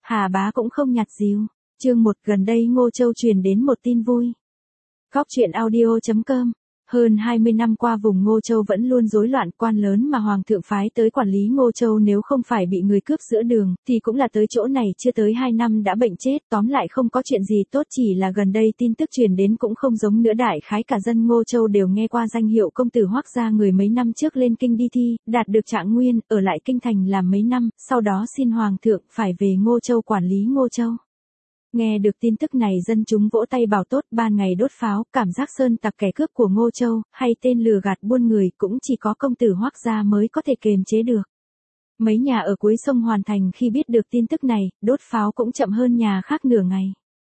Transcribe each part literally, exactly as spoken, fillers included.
Hà Bá cũng không nhặt dìu. Chương một gần đây Ngô Châu truyền đến một tin vui. Cóc truyện audio chấm com. Hơn hai mươi năm qua vùng Ngô Châu vẫn luôn rối loạn, quan lớn mà Hoàng thượng phái tới quản lý Ngô Châu nếu không phải bị người cướp giữa đường, thì cũng là tới chỗ này chưa tới hai năm đã bệnh chết, tóm lại không có chuyện gì tốt, chỉ là gần đây tin tức truyền đến cũng không giống nữa, đại khái cả dân Ngô Châu đều nghe qua danh hiệu công tử Hoắc gia người mấy năm trước lên kinh đi thi, đạt được trạng nguyên, ở lại kinh thành làm mấy năm, sau đó xin Hoàng thượng phải về Ngô Châu quản lý Ngô Châu. Nghe được tin tức này dân chúng vỗ tay bảo tốt, ban ngày đốt pháo, cảm giác sơn tặc kẻ cướp của Ngô Châu, hay tên lừa gạt buôn người cũng chỉ có công tử Hoắc gia mới có thể kiềm chế được. Mấy nhà ở cuối sông Hoàn Thành khi biết được tin tức này, đốt pháo cũng chậm hơn nhà khác nửa ngày.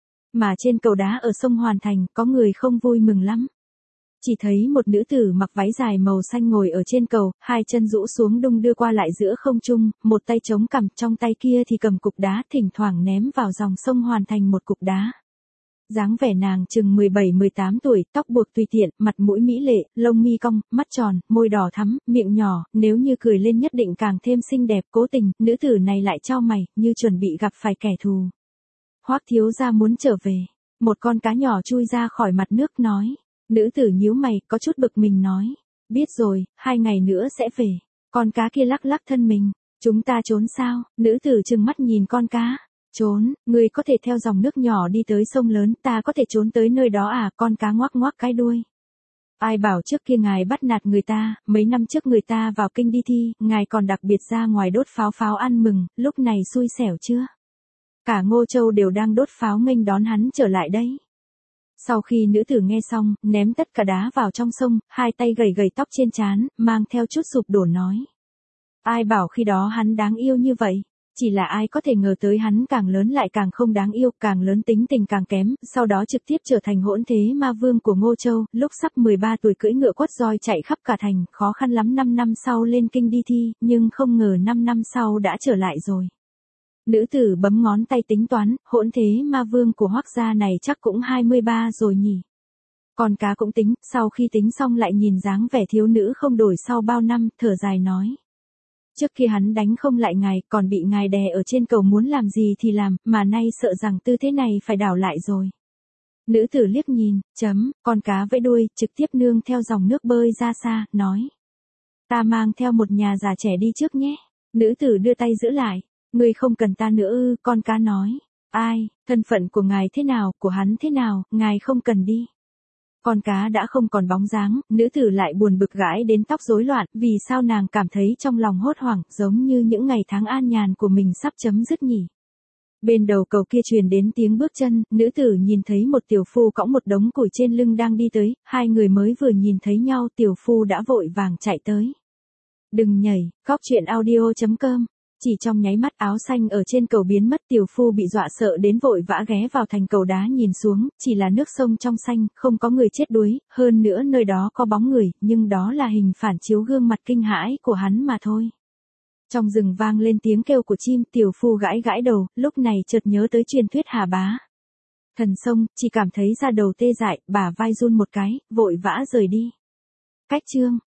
Mà trên cầu đá ở sông Hoàn Thành có người không vui mừng lắm. Chỉ thấy một nữ tử mặc váy dài màu xanh ngồi ở trên cầu, hai chân rũ xuống đung đưa qua lại giữa không trung, một tay chống cằm, trong tay kia thì cầm cục đá, thỉnh thoảng ném vào dòng sông Hoàn Thành một cục đá. Dáng vẻ nàng chừng mười bảy mười tám tuổi, tóc buộc tùy tiện, mặt mũi mỹ lệ, lông mi cong, mắt tròn, môi đỏ thắm, miệng nhỏ, nếu như cười lên nhất định càng thêm xinh đẹp. Cố tình, nữ tử này lại chau mày, như chuẩn bị gặp phải kẻ thù. Hoắc thiếu gia muốn trở về. Một con cá nhỏ chui ra khỏi mặt nước nói. Nữ tử nhíu mày, có chút bực mình nói. Biết rồi, hai ngày nữa sẽ về. Con cá kia lắc lắc thân mình. Chúng ta trốn sao? Nữ tử trừng mắt nhìn con cá. Trốn, người có thể theo dòng nước nhỏ đi tới sông lớn, ta có thể trốn tới nơi đó à? Con cá ngoác ngoác cái đuôi. Ai bảo trước kia ngài bắt nạt người ta, mấy năm trước người ta vào kinh đi thi, ngài còn đặc biệt ra ngoài đốt pháo pháo ăn mừng, lúc này xui xẻo chưa? Cả Ngô Châu đều đang đốt pháo nghênh đón hắn trở lại đấy. Sau khi nữ tử nghe xong, ném tất cả đá vào trong sông, hai tay gầy gầy tóc trên trán, mang theo chút sụp đổ nói. Ai bảo khi đó hắn đáng yêu như vậy? Chỉ là ai có thể ngờ tới hắn càng lớn lại càng không đáng yêu, càng lớn tính tình càng kém, sau đó trực tiếp trở thành hỗn thế ma vương của Ngô Châu, lúc sắp mười ba tuổi cưỡi ngựa quất roi chạy khắp cả thành, khó khăn lắm năm năm sau lên kinh đi thi, nhưng không ngờ năm năm sau đã trở lại rồi. Nữ tử bấm ngón tay tính toán, hỗn thế ma vương của Hoắc gia này chắc cũng hai mươi ba rồi nhỉ. Còn cá cũng tính, sau khi tính xong lại nhìn dáng vẻ thiếu nữ không đổi sau bao năm, thở dài nói. Trước khi hắn đánh không lại ngài, còn bị ngài đè ở trên cầu muốn làm gì thì làm, mà nay sợ rằng tư thế này phải đảo lại rồi. Nữ tử liếc nhìn, chấm, con cá vẫy đuôi, trực tiếp nương theo dòng nước bơi ra xa, nói. Ta mang theo một nhà già trẻ đi trước nhé. Nữ tử đưa tay giữ lại. Ngươi không cần ta nữa ư? Con cá nói. Ai, thân phận của ngài thế nào, của hắn thế nào, ngài không cần đi. Con cá đã không còn bóng dáng, nữ tử lại buồn bực gãi đến tóc rối loạn, vì sao nàng cảm thấy trong lòng hốt hoảng, giống như những ngày tháng an nhàn của mình sắp chấm dứt nhỉ. Bên đầu cầu kia truyền đến tiếng bước chân, nữ tử nhìn thấy một tiểu phu cõng một đống củi trên lưng đang đi tới, hai người mới vừa nhìn thấy nhau, tiểu phu đã vội vàng chạy tới. Đừng nhảy, cóc truyện audio chấm com. Chỉ trong nháy mắt áo xanh ở trên cầu biến mất, tiểu phu bị dọa sợ đến vội vã ghé vào thành cầu đá nhìn xuống, chỉ là nước sông trong xanh, không có người chết đuối, hơn nữa nơi đó có bóng người, nhưng đó là hình phản chiếu gương mặt kinh hãi của hắn mà thôi. Trong rừng vang lên tiếng kêu của chim, tiểu phu gãi gãi đầu, lúc này chợt nhớ tới truyền thuyết Hà Bá. Thần sông, chỉ cảm thấy da đầu tê dại, bả vai run một cái, vội vã rời đi. Cách chương